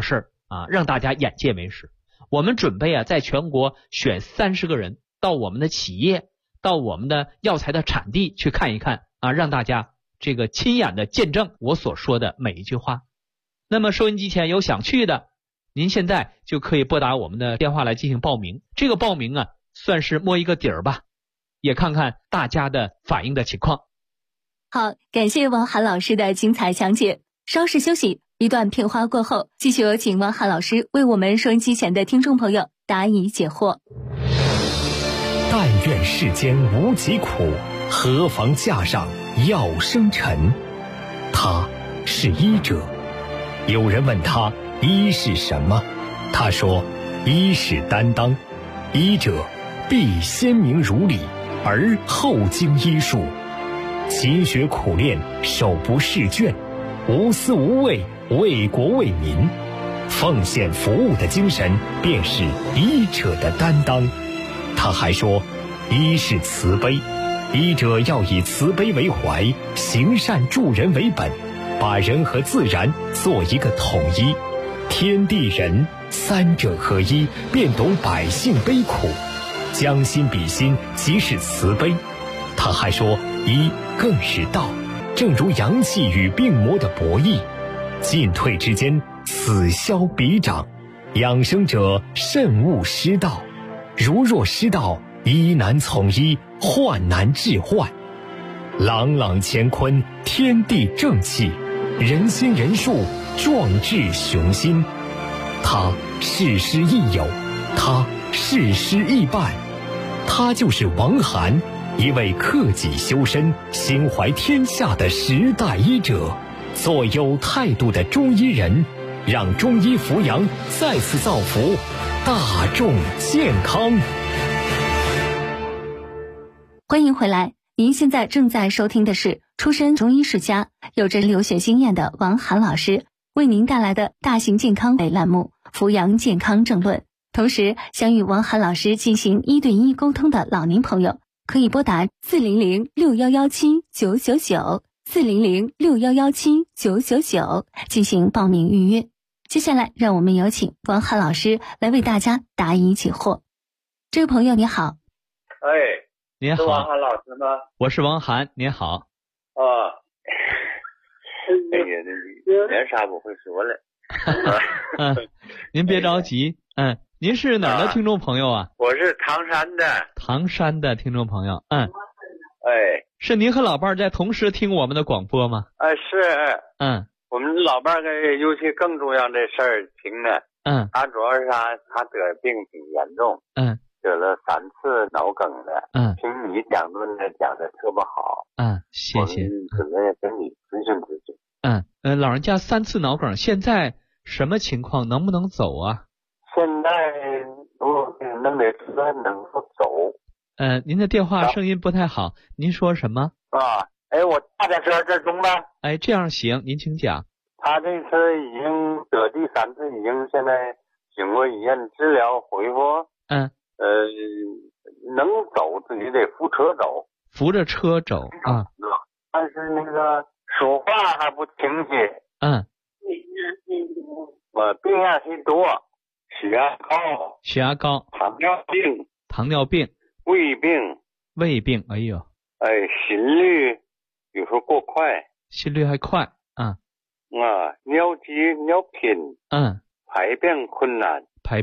啊，让大家眼界为实。我们准备啊，在全国选30个人到我们的企业，到我们的药材的产地去看一看啊，让大家这个亲眼的见证我所说的每一句话。那么收音机前有想去的，您现在就可以拨打我们的电话来进行报名。这个报名啊，算是摸一个底儿吧，也看看大家的反应的情况。 好，感谢王涵老师的精彩讲解。稍事休息，一段片花过后，继续有请王涵老师为我们收音机前的听众朋友答疑解惑。 但愿世间无疾苦，何妨架上药生尘。他是医者。有人问他医是什么，他说医是担当，医者必先明如理，而后经医术，勤学苦练，手不释卷，无私无畏，为国为民，奉献服务的精神便是医者的担当。他还说医是慈悲，医者要以慈悲为怀，行善助人为本，把人和自然做一个统一，天地人三者合一，便懂百姓悲苦，将心比心，即是慈悲。他还说医更是道，正如阳气与病魔的博弈，进退之间，此消彼长，养生者慎勿失道，如若失道，医难从医，患难治患。朗朗乾坤，天地正气，人心人术，壮志雄心。他事师亦友，他事师亦伴，他就是王涵，一位克己修身、心怀天下的时代医者，做有态度的中医人，让中医扶阳再次造福大众健康。 欢迎回来，您现在正在收听的是出身中医世家、有着留学经验的王涵老师为您带来的大型健康类栏目《扶阳健康正论》。同时，想与王涵老师进行1对1沟通的老年朋友，可以拨打400-6117-999 400-6117-999进行报名预约。接下来，让我们有请王涵老师来为大家答疑解惑。这位朋友你好。 您好， 是王涵老师吗？ 我是王涵，您好。 哎呀，连啥不会说了。 您别着急，您是哪儿的听众朋友啊？ 我是唐山的。 唐山的听众朋友， 是您和老伴儿在同时听我们的广播吗？ 是。我们老伴儿尤其更重要的事儿听呢。他主要是他得病挺严重。得了3次脑梗了。听你讲论呢，讲的特别好。 谢谢。 我们准备跟你咨询咨询。 老人家3次脑梗，现在什么情况？能不能走啊？ 现在我能得车能够走。 您的电话声音不太好，您说什么？ 我大点声，这中吗？ 这样行，您请讲。 他这次已经得第3次，已经现在经过医院治疗恢复。能走自己得扶车走， 扶着车走啊。 但是那个说话还不清晰。病样挺多，血压高，糖尿病，胃病，哎呦，心率有时候过快， 心率还快尿急尿频，排便困难，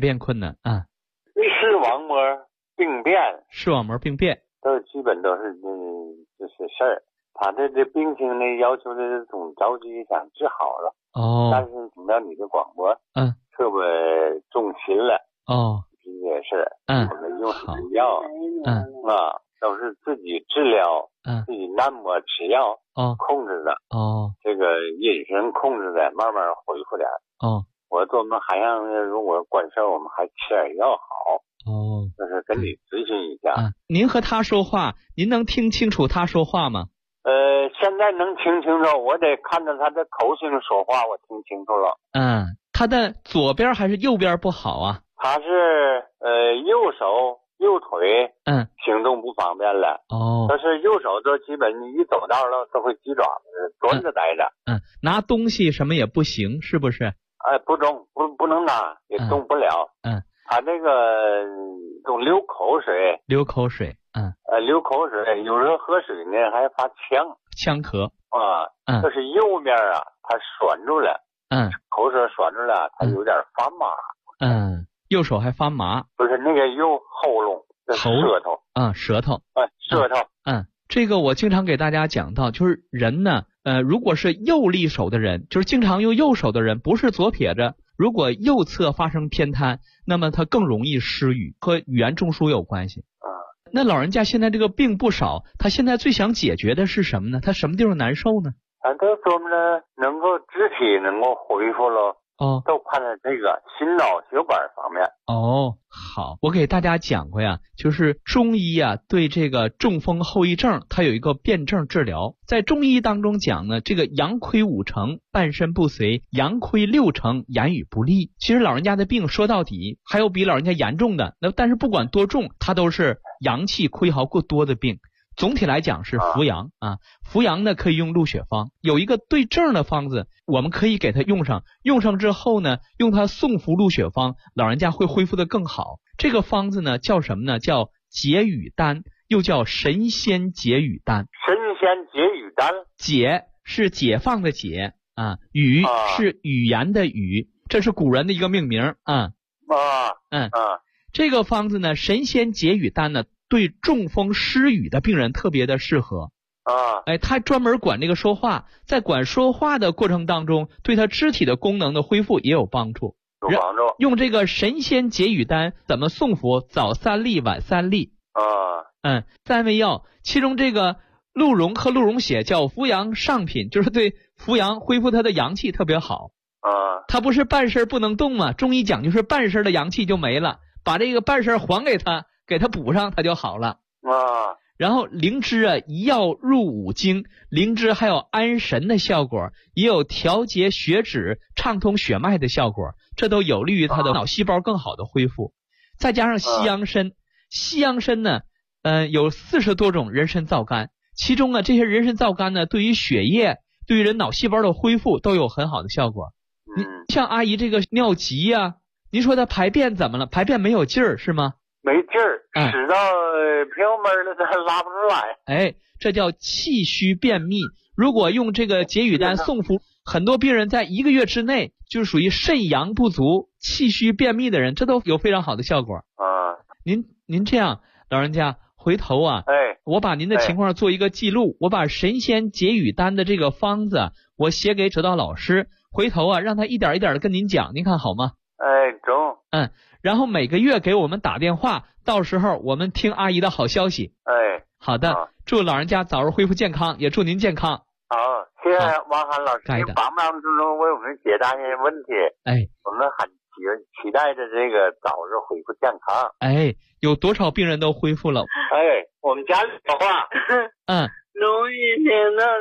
视网膜病变，都基本都是这些事儿。他这病情呢，要求的是总着急想治好了。但是听到你的广播，特别重心了。这些事儿，我们用什么药？都是自己治疗，自己按摩吃药，控制的。这个饮食控制的，慢慢恢复点。我琢磨还让如果管事我们还吃点药好。就是跟你咨询一下。 您和他说话，您能听清楚他说话吗？ 现在能听清楚，我得看着他的口型说话，我听清楚了。 他的左边还是右边不好啊？ 他是右手右腿行动不方便了。但是右手都基本你一走道了都会鸡爪子端着待着。 拿东西什么也不行，是不是？ 不能动啊，也动不了。他这个总流口水。 流口水。 流口水，有时候喝水呢还发呛咳。 这是右面啊，它拴住了。口水拴住了，它有点发麻。 右手还发麻。 不是那个右喉咙，舌头。 舌头。 舌头。 这个我经常给大家讲到，就是人呢，如果是右利手的人，就是经常用右手的人，不是左撇子，如果右侧发生偏瘫，那么他更容易失语，和语言中枢有关系。那老人家现在这个病不少，他现在最想解决的是什么呢？他什么地方难受呢？ 他说呢，能够肢体能够恢复了。都看在这个心脑血管方面。 好，我给大家讲过呀，就是中医啊对这个中风后遗症它有一个辩证治疗。在中医当中讲呢，这个阳亏5成，半身不遂；阳亏6成，言语不利。其实老人家的病说到底还有比老人家严重的，但是不管多重，它都是阳气亏耗过多的病。总体来讲是扶阳扶阳呢可以用鹿血方，有一个对症的方子，我们可以给他用上之后呢，用它送服鹿血方，老人家会恢复的更好。这个方子呢叫什么呢？叫解语丹，又叫神仙解语丹。 神仙解语丹， 解是解放的解语是语言的语，这是古人的一个命名这个方子呢，神仙解语丹呢，对中风失语的病人特别的适合他专门管这个说话，在管说话的过程当中，对他肢体的功能的恢复也有帮助。用这个神仙解语丹怎么送服？早3粒，晚3粒3味药，其中这个鹿茸和鹿茸血叫扶阳上品，就是对扶阳恢复他的阳气特别好他不是半身不能动吗？中医讲就是半身的阳气就没了，把这个半身还给他，给他补上，他就好了然后灵芝一药入5经，灵芝还有安神的效果，也有调节血脂、畅通血脉的效果，这都有利于他的脑细胞更好的恢复。再加上西洋参，西洋参呢有40多种人参皂苷，其中这些人参皂苷呢，对于血液、对于人脑细胞的恢复都有很好的效果。像阿姨这个尿急您说他排便怎么了？排便没有劲儿是吗？ 没劲儿，使到平闷了，他拉不出来。 这叫气虚便秘。如果用这个解语丹送服，很多病人在1个月之内就属于肾阳不足、气虚便秘的人，这都有非常好的效果您这样，老人家回头我把您的情况做一个记录，我把神仙解语丹的这个方子我写给指导老师，回头让他一点一点的跟您讲，您看好吗？ 中。 然后每个月给我们打电话，到时候我们听阿姨的好消息。好的，祝老人家早日恢复健康，也祝您健康。 好，谢谢王涵老师，帮忙中为我们解答一些问题。我们很期待着这个早日恢复健康。 有多少病人都恢复了？ 我们家里的话， 容易听到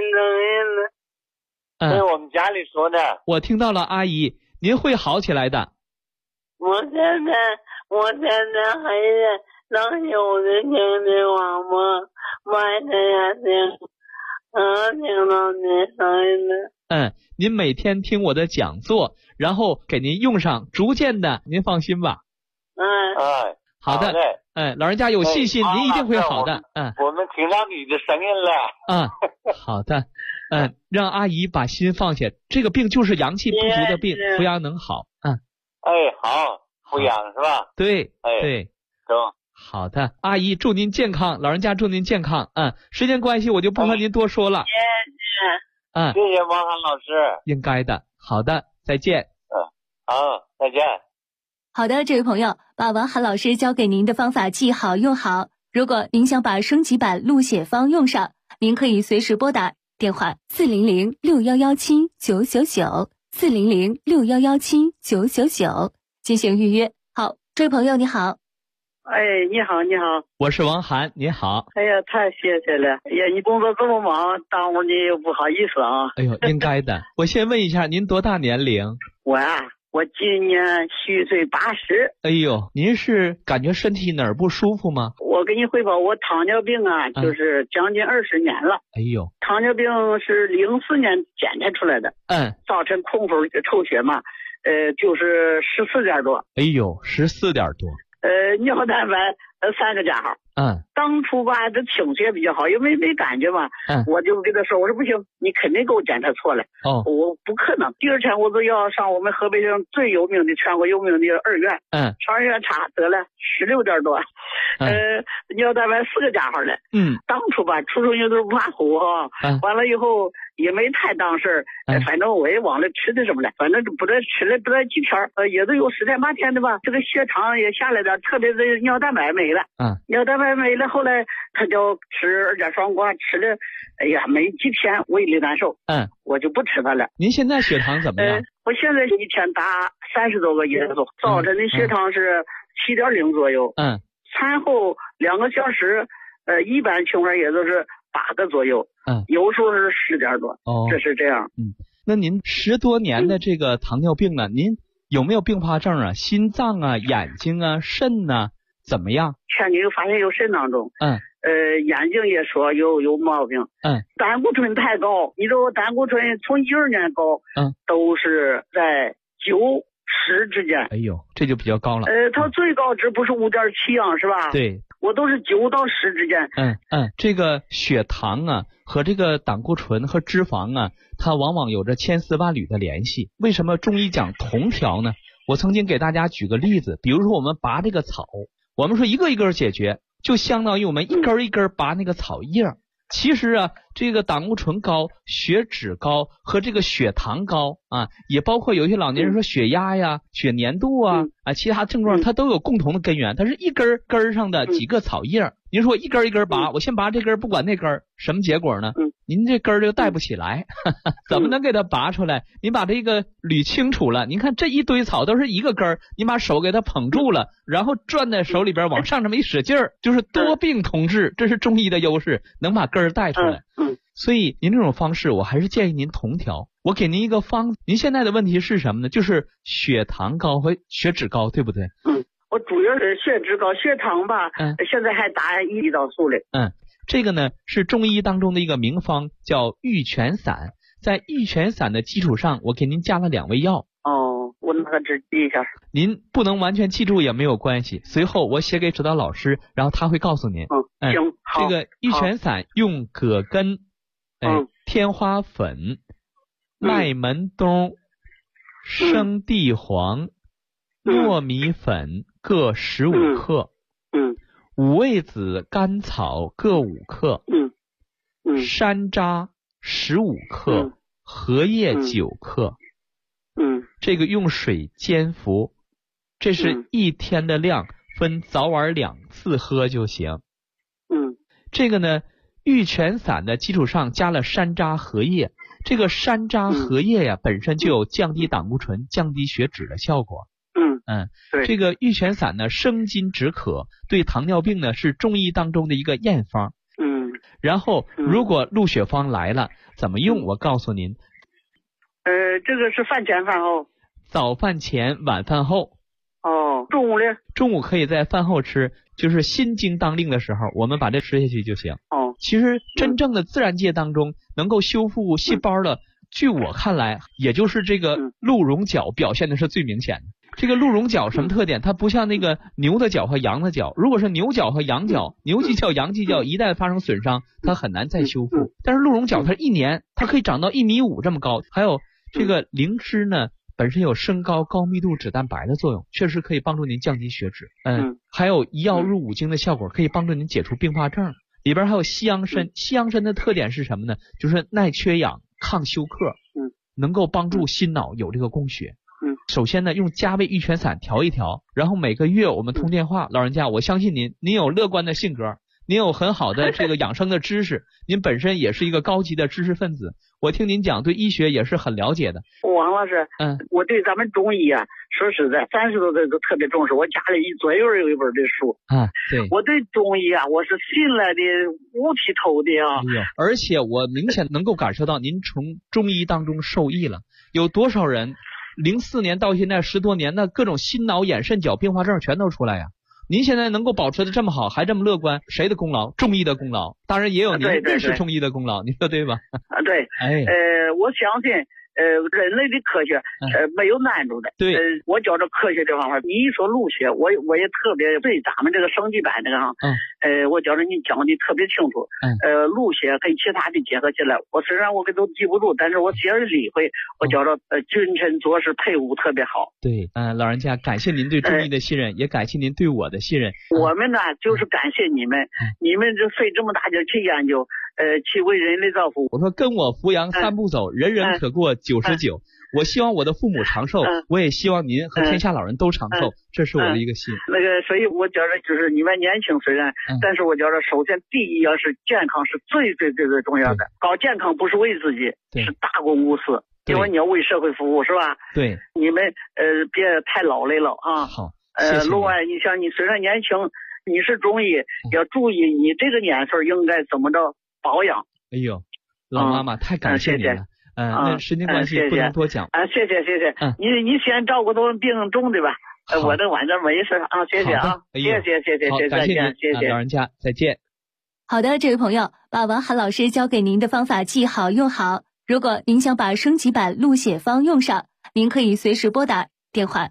您声音了。 对我们家里说的。 我听到了，阿姨，您会好起来的。 我现在还是能有的听的广播，晚上也听到您声音了。 您每天听我的讲座，然后给您用上，逐渐的，您放心吧。好的。老人家有信心，您一定会好的。 我们听到你的声音了。 好的。让阿姨把心放下，这个病就是阳气不足的病，扶阳能好。 好，扶阳是吧？ 对。 中。 好的，阿姨祝您健康，老人家祝您健康。时间关系我就不和您多说了。 谢谢王涵老师。 应该的。好的，再见。 好，再见。 好的，这位朋友，把王涵老师教给您的方法记好用好。如果您想把升级版鹿血方用上，您可以随时拨打电话400-6117-999，400-6117-999进行预约。好，这位朋友你好。 你好。 我是王涵，你好。 太谢谢了。你工作这么忙，耽误你又不好意思啊。 应该的。我先问一下，您多大年龄？ 我今年虚岁80。 您是感觉身体哪儿不舒服吗？ 我给你汇报，我糖尿病就是将近20年了。糖尿病是04年检查出来的。造成空腹抽血嘛， 就是14点多。 哎呦，14点多。 尿蛋白3个加号。当初吧，这情绪也比较好，因为没感觉嘛。我就跟他说，我说不行，你肯定给我检查错了。我不可能。第二天我就要上我们河北省最有名的、全国有名的2院。上2院查得了16点多。尿蛋白4个加号了。当初吧，初中有点不怕苦哈。完了以后也没太当事儿。反正我也忘了吃的什么了，反正不知道吃了不知道几天，也都有10天8天的吧。这个血糖也下来点，特别是尿蛋白没了。尿蛋白没了，后来他叫吃2价双胍，吃了，哎呀，没几天胃里难受。我就不吃它了。 您现在血糖怎么样？ 我现在一天打30多个椰子，早晨的血糖是7.0左右。餐后2个小时，一般情况也就是8个左右。有时候是10点多。这是这样。 那您10多年的这个糖尿病了，您有没有并发症啊？心脏啊、眼睛啊、肾啊怎么样？ 前女友发现有肾囊肿。眼睛也说有毛病。胆固醇太高，你说胆固醇从12年高。都是在9、10之间。 哎呦，这就比较高了。 它最高值不是5.7样是吧？ 对， 我都是9到10之间。 这个血糖啊和这个胆固醇和脂肪啊，它往往有着千丝万缕的联系。为什么中医讲同调呢？我曾经给大家举个例子，比如说我们拔这个草，我们说一个一个解决，就相当于我们一根一根拔那个草叶。其实啊，这个胆固醇高、血脂高和这个血糖高啊，也包括有一些老年人说血压呀、血粘度啊其他症状，它都有共同的根源，它是一根根上的几个草叶。您说一根一根拔，我先拔这根不管那根，什么结果呢？您这根就带不起来，怎么能给它拔出来？您把这个捋清楚了，您看这一堆草都是一个根，您把手给它捧住了，然后攥在手里边往上这么一使劲儿，就是多病同治，这是中医的优势，能把根带出来。所以您这种方式我还是建议您同调。我给您一个方子，您现在的问题是什么呢？就是血糖高和血脂高，对不对？ 我主要是血脂高，血糖吧，现在还打胰岛素嘞。 这个呢是中医当中的一个名方，叫玉泉散。在玉泉散的基础上，我给您加了2味药。 我拿它纸记一下。 您不能完全记住也没有关系，随后我写给指导老师，然后他会告诉您。 行，好。 这个玉泉散用葛根、天花粉、麦门冬、生地黄、糯米粉各15克。五味子、甘草各5克。山楂15克，荷叶9克。这个用水煎服，这是1天的量，分早晚2次喝就行。这个呢，玉泉散的基础上加了山楂、荷叶。这个山楂、荷叶呀，本身就有降低胆固醇、降低血脂的效果。 对。 这个玉泉散呢，生津止渴，对糖尿病呢是中医当中的一个验方。然后如果入血方来了，怎么用？我告诉您。 这个是饭前饭后？ 早饭前，晚饭后。 中午呢？ 中午可以在饭后吃，就是心经当令的时候，我们把这吃下去就行。其实真正的自然界当中能够修复细胞的，据我看来，也就是这个鹿茸角表现的是最明显的。这个鹿茸角什么特点？它不像那个牛的角和羊的角，如果是牛角和羊角，牛犄角、羊犄角一旦发生损伤，它很难再修复。但是鹿茸角它1年它可以长到1.5米这么高。还有这个灵芝呢，本身有升高高密度脂蛋白的作用，确实可以帮助您降低血脂。还有一药入五经的效果，可以帮助您解除并发症。里边还有西洋参，西洋参的特点是什么呢？就是耐缺氧、抗休克，能够帮助心脑有这个供血。首先呢，用加味玉泉散调一调，然后每个月我们通电话。老人家，我相信您有乐观的性格，您有很好的这个养生的知识，您本身也是一个高级的知识分子，我听您讲对医学也是很了解的。 王老师，我对咱们中医啊，说实在30多岁都特别重视，我家里左右有一本这书。 对， 我对中医啊，我是信了的五体投地啊。 而且我明显能够感受到您从中医当中受益了。有多少人04年到现在10多年，那各种心脑眼肾脚并发症全都出来呀。您现在能够保持的这么好，还这么乐观，谁的功劳？中医的功劳，当然也有您认识中医的功劳，你说对吧？ 对。我相信人类的科学没有难住的。 对， 我觉着科学这方面，你一说录血，我也特别对咱们这个升级版这个我觉着你讲的特别清楚。录血跟其他的结合起来，我虽然我都记不住，但是我接着理会，我觉着君臣佐使配伍特别好。 对，老人家感谢您对中医的信任，也感谢您对我的信任。 我们呢就是感谢你们，你们这费这么大劲去研究，去为人类造福。 我说跟我扶阳3步走，人人可过99。我希望我的父母长寿，我也希望您和天下老人都长寿，这是我的一个心。 所以我觉得就是你们年轻虽然，但是我觉得首先第一要是健康是最重要的。搞健康不是为自己，是大公无私，因为你要为社会服务，是吧？ 对， 你们别太劳累了啊。 好， 另外你像你虽然年轻，你是中医，要注意你这个年岁应该怎么着保养。 哎呦，老妈妈太感谢你了。那时间关系不能多讲。 谢谢。你先照顾他们病重的吧。我这晚上没事啊，谢谢啊，谢谢，再见，谢谢老人家，再见。 好的，这位朋友，把王涵老师教给您的方法记好用好。如果您想把升级版录血方用上，您可以随时拨打电话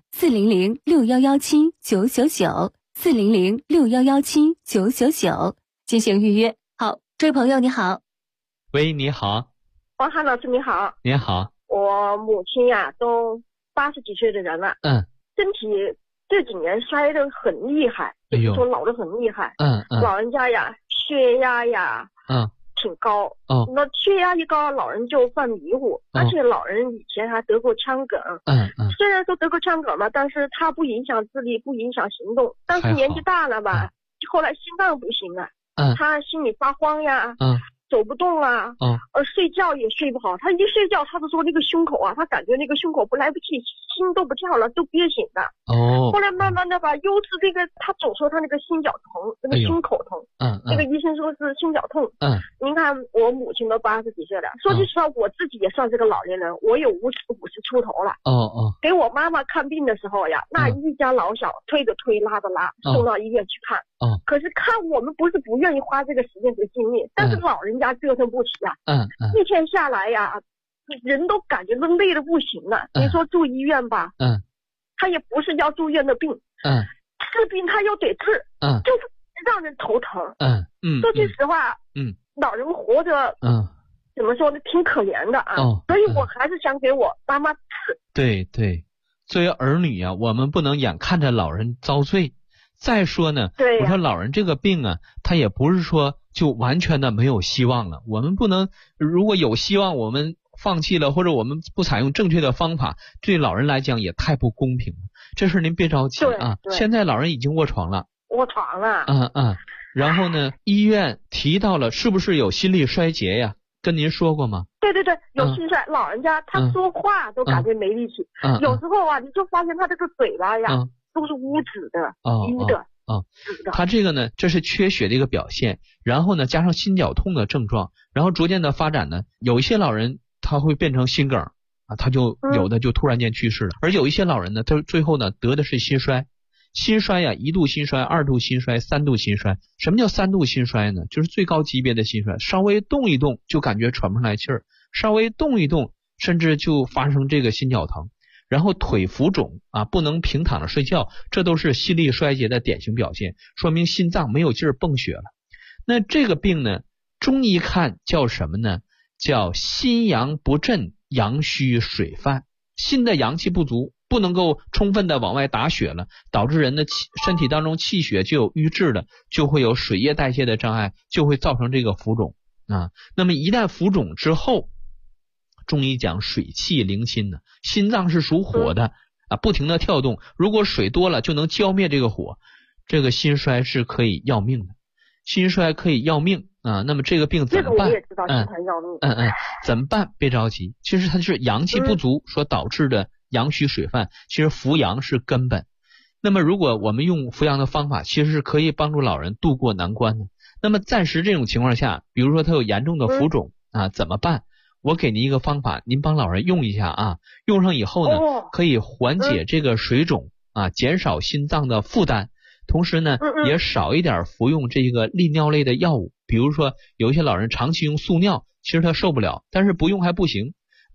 400-6117-999，400-6117-999进行预约。好，这位朋友你好。 喂，你好。 王涵老师你好。 你好。 我母亲呀，都80几岁的人了，身体这几年衰得很厉害，就是说老得很厉害。老人家呀，血压呀，挺高。那血压一高，老人就犯迷糊，而且老人以前还得过腔梗。虽然说得过腔梗嘛，但是他不影响智力，不影响行动。但是年纪大了吧，后来心脏不行了，他心里发慌呀。走不动啊，睡觉也睡不好。他一睡觉，他就说那个胸口啊，他感觉那个胸口不来不及，心都不跳了，都憋醒了。后来慢慢的吧，又是这个，他总说他那个心绞疼，那个心口疼。那个医生说是心绞痛。您看我母亲都80几岁了，说句实话，我自己也算是个老年人，我有50出头了。给我妈妈看病的时候呀，那一家老小推着推，拉着拉，送到医院去看。可是看我们不是不愿意花这个时间和精力，但是老人家折腾不起啊。一天下来呀，人都感觉都累得不行了。你说住医院吧，他也不是要住院的病，治病他又得治，就是让人头疼。说句实话，老人活着，怎么说呢，挺可怜的啊。所以我还是想给我妈妈治。 对，作为儿女啊，我们不能眼看着老人遭罪。再说呢，我说老人这个病啊，他也不是说就完全的没有希望了。我们不能，如果有希望我们放弃了，或者我们不采用正确的方法，对老人来讲也太不公平了。这事您别着急啊，现在老人已经卧床了。然后呢，医院提到了是不是有心力衰竭呀？跟您说过吗？ 对，有心衰，老人家他说话都感觉没力气。有时候啊，你就发现他这个嘴巴呀，都是乌紫的，淤的。 他这个呢，这是缺血的一个表现，然后呢加上心绞痛的症状，然后逐渐的发展呢，有一些老人他会变成心梗啊，他就有的就突然间去世了，而有一些老人呢，他最后呢得的是心衰。心衰呀，1度心衰、2度心衰、3度心衰。什么叫3度心衰呢？就是最高级别的心衰，稍微动一动就感觉喘不上来气儿，稍微动一动甚至就发生这个心绞疼。然后腿浮肿啊，不能平躺着睡觉，这都是心力衰竭的典型表现，说明心脏没有劲儿泵血了。那这个病呢，中医看叫什么呢？叫心阳不振，阳虚水泛。心的阳气不足，不能够充分的往外打血了，导致人的身体当中气血就有瘀滞了，就会有水液代谢的障碍，就会造成这个浮肿啊。那么一旦浮肿之后，中医讲水气凌心呢，心脏是属火的啊，不停的跳动，如果水多了就能浇灭这个火，这个心衰是可以要命的，心衰可以要命啊。那么这个病怎么办？ 这个我也知道，心衰要命。 怎么办？别着急，其实它是阳气不足所导致的阳虚水泛，其实扶阳是根本。那么如果我们用扶阳的方法，其实是可以帮助老人度过难关的。那么暂时这种情况下，比如说他有严重的浮肿啊，怎么办？我给您一个方法，您帮老人用一下啊，用上以后呢，可以缓解这个水肿啊，减少心脏的负担，同时呢，也少一点服用这个利尿类的药物。比如说有一些老人长期用速尿，其实他受不了，但是不用还不行。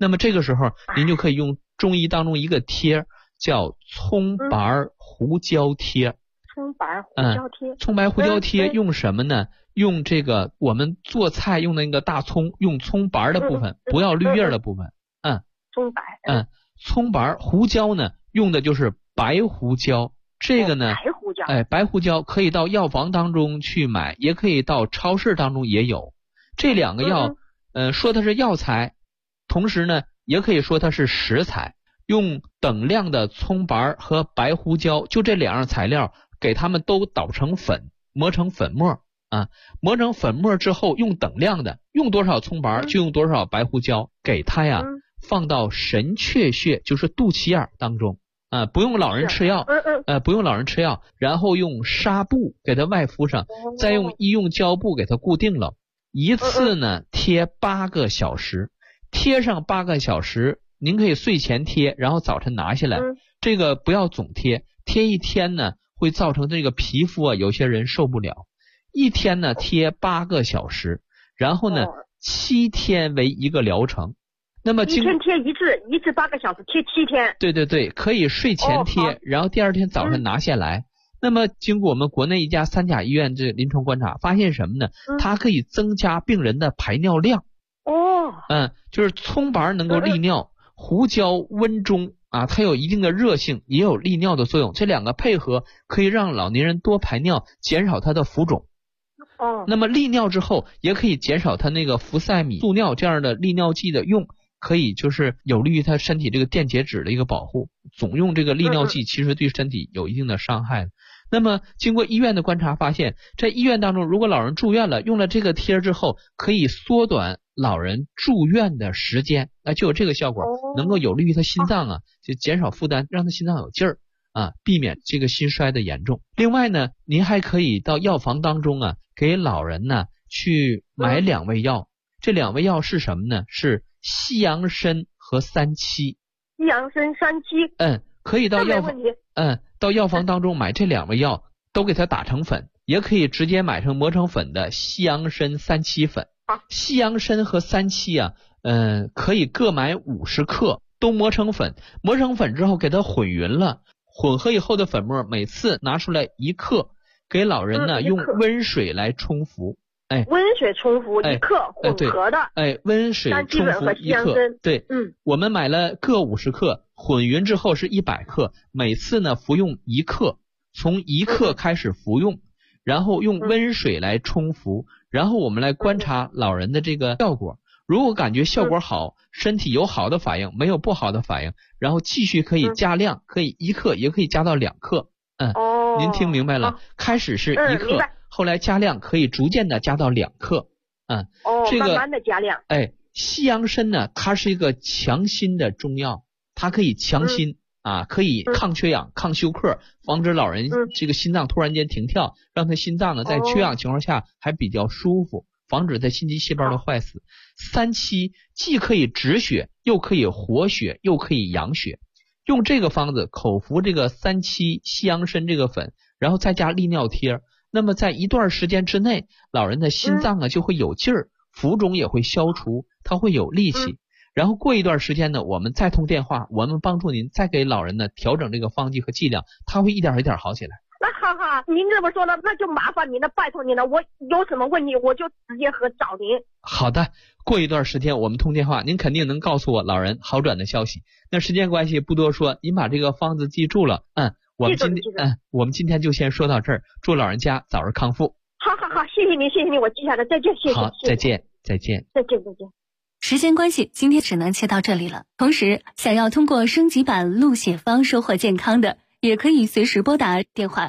那么这个时候您就可以用中医当中一个贴叫葱白胡椒贴。 葱白胡椒贴。 葱白胡椒贴用什么呢？用这个我们做菜用的那个大葱，用葱白的部分，不要绿叶的部分。 葱白。 葱白胡椒呢，用的就是白胡椒。这个呢， 白胡椒。 白胡椒可以到药房当中去买，也可以到超市当中也有。这两个药，说它是药材，同时呢，也可以说它是食材。用等量的葱白和白胡椒，就这两样材料，给它们都捣成粉，磨成粉末。磨成粉末之后，用等量的，用多少葱白就用多少白胡椒，给它呀放到神阙穴，就是肚脐眼当中。不用老人吃药，不用老人吃药，然后用纱布给它外敷上，再用医用胶布给它固定了。一次呢贴8个小时，贴上8个小时，您可以睡前贴，然后早晨拿下来。这个不要总贴，贴一天呢会造成这个皮肤啊有些人受不了。一天呢贴8个小时，然后呢7天为一个疗程。那么一天贴一次8个小时，贴7天。 对，可以睡前贴，然后第二天早上拿下来。那么经过我们国内一家3甲医院这临床观察，发现什么呢？它可以增加病人的排尿量。就是葱白能够利尿，胡椒温中它有一定的热性，也有利尿的作用。这两个配合可以让老年人多排尿，减少他的浮肿。那么利尿之后，也可以减少他那个氟塞米速尿这样的利尿剂的用，可以就是有利于他身体这个电解质的一个保护。总用这个利尿剂其实对身体有一定的伤害。那么经过医院的观察发现，在医院当中，如果老人住院了，用了这个贴之后，可以缩短老人住院的时间，就有这个效果，能够有利于他心脏就减少负担，让他心脏有劲儿避免这个心衰的严重。另外呢，您还可以到药房当中给老人呢去买2味药。这2味药是什么呢？是西洋参和3七。 西洋参3七。 可以到药房到药房当中买这2味药，都给它打成粉，也可以直接买成磨成粉的西洋参3七粉。西洋参和3七可以各买50克，都磨成粉。磨成粉之后给它混匀了，混合以后的粉末每次拿出来1克，给老人呢用温水来冲服。 温水冲服1克，混合的。 温水冲服1克。对，我们买了各50克，混匀之后是100克，每次呢服用1克，从1克开始服用，然后用温水来冲服，然后我们来观察老人的这个效果。如果感觉效果好，身体有好的反应，没有不好的反应，然后继续可以加量，可以1克，也可以加到2克。您听明白了？开始是1克，后来加量可以逐渐的加到2克。这个慢慢的加量。 西洋参呢，它是一个强心的中药，它可以强心可以抗缺氧、抗休克，防止老人这个心脏突然间停跳，让他心脏呢在缺氧情况下还比较舒服，防止他心肌细胞的坏死。3七既可以止血，又可以活血，又可以养血。用这个方子口服这个3七西洋参这个粉，然后再加利尿贴，那么在一段时间之内，老人的心脏就会有劲儿，浮肿也会消除，他会有力气。然后过一段时间呢，我们再通电话，我们帮助您再给老人呢调整这个方剂和剂量，他会一点一点好起来。 那哈哈，您这么说了，那就麻烦您了，拜托您了，我有什么问题我就直接找您。 好的，过一段时间我们通电话，您肯定能告诉我老人好转的消息。那时间关系不多说，您把这个方子记住了。我们今天就先说到这儿，祝老人家早日康复。 好，谢谢您，我记下来，再见，谢谢。 好，再见。 时间关系，今天只能切到这里了。同时，想要通过升级版录写方收获健康的，也可以随时拨打电话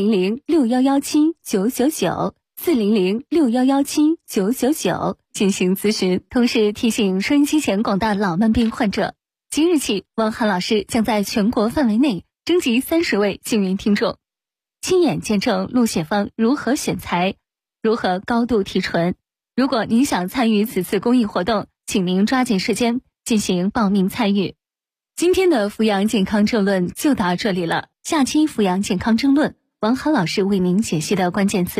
400-6117-999 400-6117-999进行咨询。同时提醒收音机前广大老慢病患者，即日起，汪涵老师将在全国范围内征集30位幸运听众，亲眼见证录写方如何选材，如何高度提纯。如果您想参与此次公益活动，请您抓紧时间进行报名参与。今天的扶阳健康争论就到这里了，下期扶阳健康争论，王涵老师为您解析的关键词